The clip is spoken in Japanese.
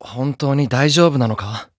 本当に大丈夫なのか？